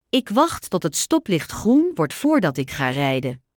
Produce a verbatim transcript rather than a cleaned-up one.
Ik wacht tot het stoplicht groen wordt voordat ik ga rijden.